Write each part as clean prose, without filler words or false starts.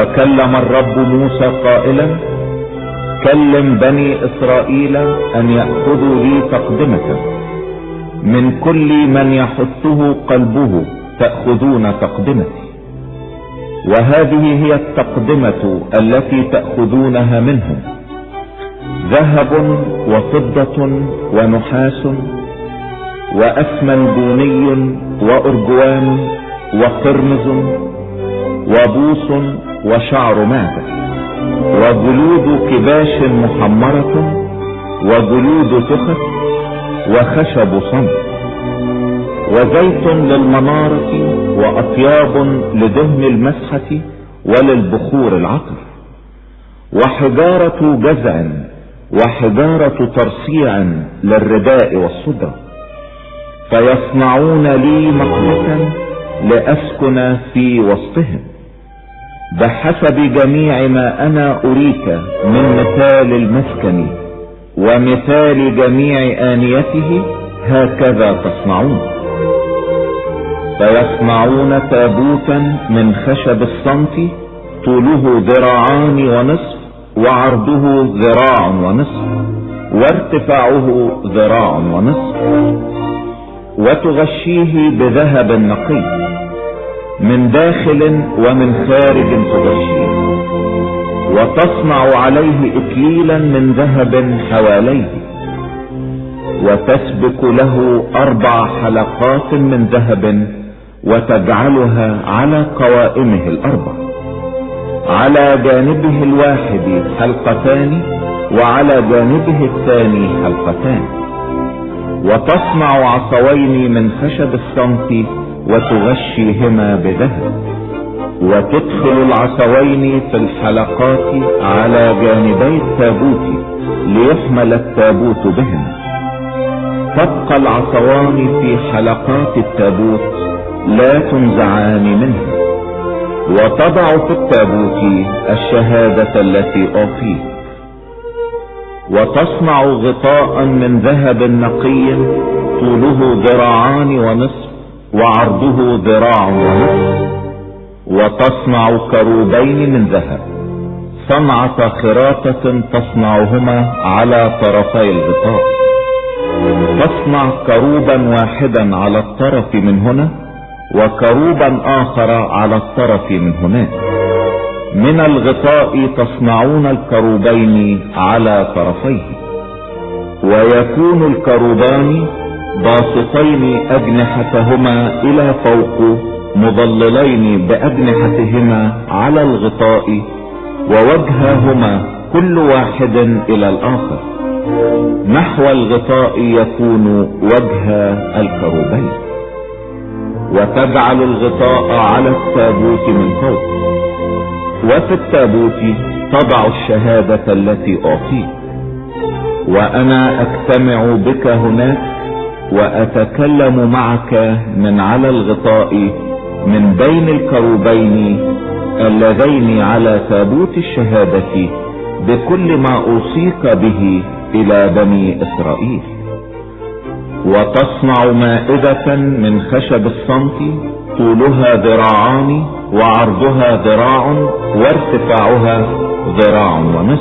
وكلم الرب موسى قائلا: كلم بني إسرائيل أن يأخذوا لي تقدمة من كل من يحثه قلبه، تأخذون تقدمتي. وهذه هي التقدمة التي تأخذونها منهم: ذهب وفضة ونحاس وأسمنبوني وأرجوان وقرمز وبوص وشعر معدة وجلود كباش محمرة وجلود تخت وخشب صمت وزيت للمنارة وأطياب لدهن المسحة وللبخور العطر وحجارة جزع وحجارة ترصيع للرداء والصدر. فيصنعون لي مقدسا لأسكن في وسطهم بحسب جميع ما أنا أريك من مثال المسكن ومثال جميع آنيته، هكذا تصنعون. فيصنعون تابوتا من خشب الصمت، طوله 1.5 وعرضه 1.5 وارتفاعه 1.5 وتغشيه بذهب نقي من داخل ومن خارج تغشيه، وتصنع عليه إكليلا من ذهب حواليه، وتسبك له 4 حلقات من ذهب وتجعلها على قوائمه 4، على جانبه الواحد حلقتان وعلى جانبه الثاني حلقتان. وتصنع عصوين من خشب الصمت وتغشيهما بذهب، وتدخل العصوين في الحلقات على جانبي التابوت ليحمل التابوت بهما. تبقى العصوان في حلقات التابوت لا تنزعان منه. وتضع في التابوت الشهادة التي أعطيك. وتصنع غطاء من ذهب نقي، طوله 1.5 وعرضه 1.5 وتصنع كروبين من ذهب صنعة خراطة تصنعهما على طرفي الغطاء. تصنع كروبا واحدا على الطرف من هنا وكروبا آخر على الطرف من هناك. من الغطاء تصنعون الكروبين على طرفيه. ويكون الكروبان باسطين أجنحتهما إلى فوق، مضللين بأجنحتهما على الغطاء، ووجههما كل واحد إلى الآخر. نحو الغطاء يكون وجه الكروبين. وتجعل الغطاء على التابوت من فوق. وفي التابوت تضع الشهادة التي أعطيك. وأنا أجتمع بك هناك وأتكلم معك من على الغطاء من بين الكروبين اللذين على تابوت الشهادة بكل ما أوصيك به إلى بني إسرائيل. وتصنع مائدة من خشب الصمت، طولها 1 وعرضها 1 وارتفاعها 1.5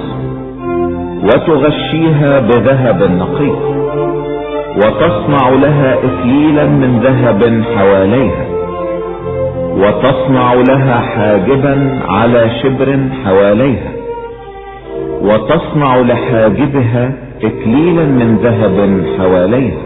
وتغشيها بذهب نقي. وتصنع لها إكليلا من ذهب حواليها. وتصنع لها حاجبا على شبر حواليها. وتصنع لحاجبها إكليلا من ذهب حواليها.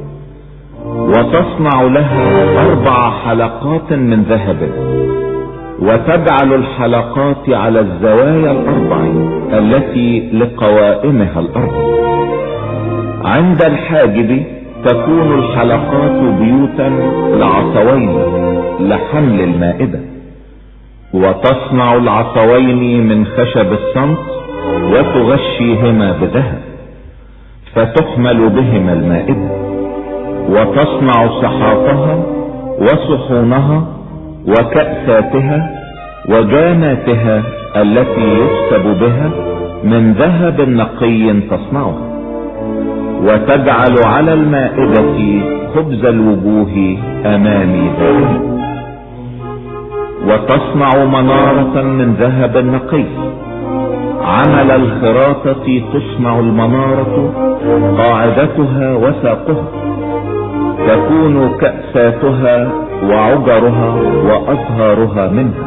وتصنع لها 4 حلقات من ذهب. وتجعل الحلقات على الزوايا 4 التي لقوائمها 4. عند الحاجب تكون الحلقات بيوتا لعصوين لحمل المائدة. وتصنع العصوين من خشب الصمت وتغشيهما بذهب فتحمل بهما المائدة. وتصنع سحاطها وصحونها وكأساتها وجاناتها التي يكسب بها من ذهب نقي تصنعها. وتجعل على المائدة خبز الوجوه أمامي ذلك. وتصنع منارة من ذهب نقي. عمل الخراطة تصنع المنارة، قاعدتها وساقها، تكون كأساتها وعجرها وأزهارها منها.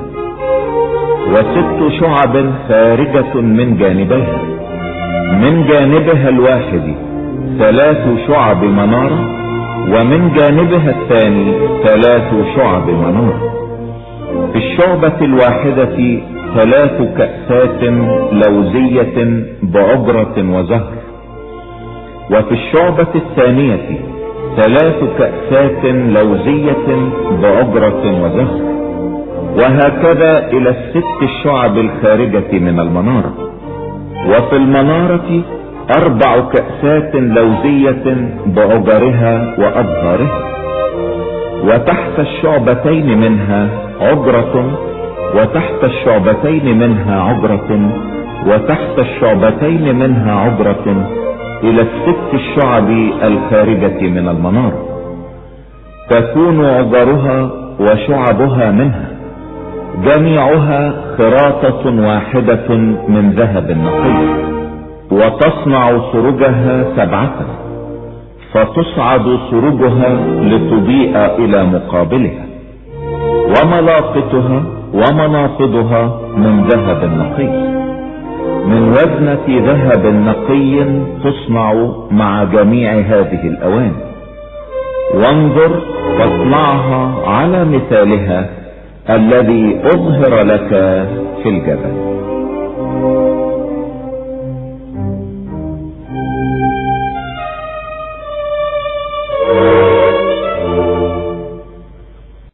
6 شعب خارجة من جانبيها، من جانبها الواحد 3 شعب منارة، ومن جانبها الثاني 3 شعب منارة. في الشعبة الواحدة 3 كأسات لوزية بعجرة وزهر، وفي الشعبة الثانية 3 كأسات لوزية بعجرة وزهر، وهكذا الى 6 الشعب الخارجة من المنارة. وفي المنارة 4 كأسات لوزية بعجرها وأزهارها، وتحت الشعبتين منها عجرة، وتحت الشعبتين منها عجرة، وتحت الشعبتين منها عجرة، الى 6 الشعب الخارجة من المنارة. تكون عجرها وشعبها منها جميعها خراطة واحدة من ذهب نقي. وتصنع سرجها 7، فتصعد سرجها لتضيء الى مقابلها. وملاقطها ومناصبها من ذهب نقي، من وزنة ذهب نقي تصنع مع جميع هذه الأواني. وانظر فاصنعها على مثالها الذي أظهر لك في الجبل.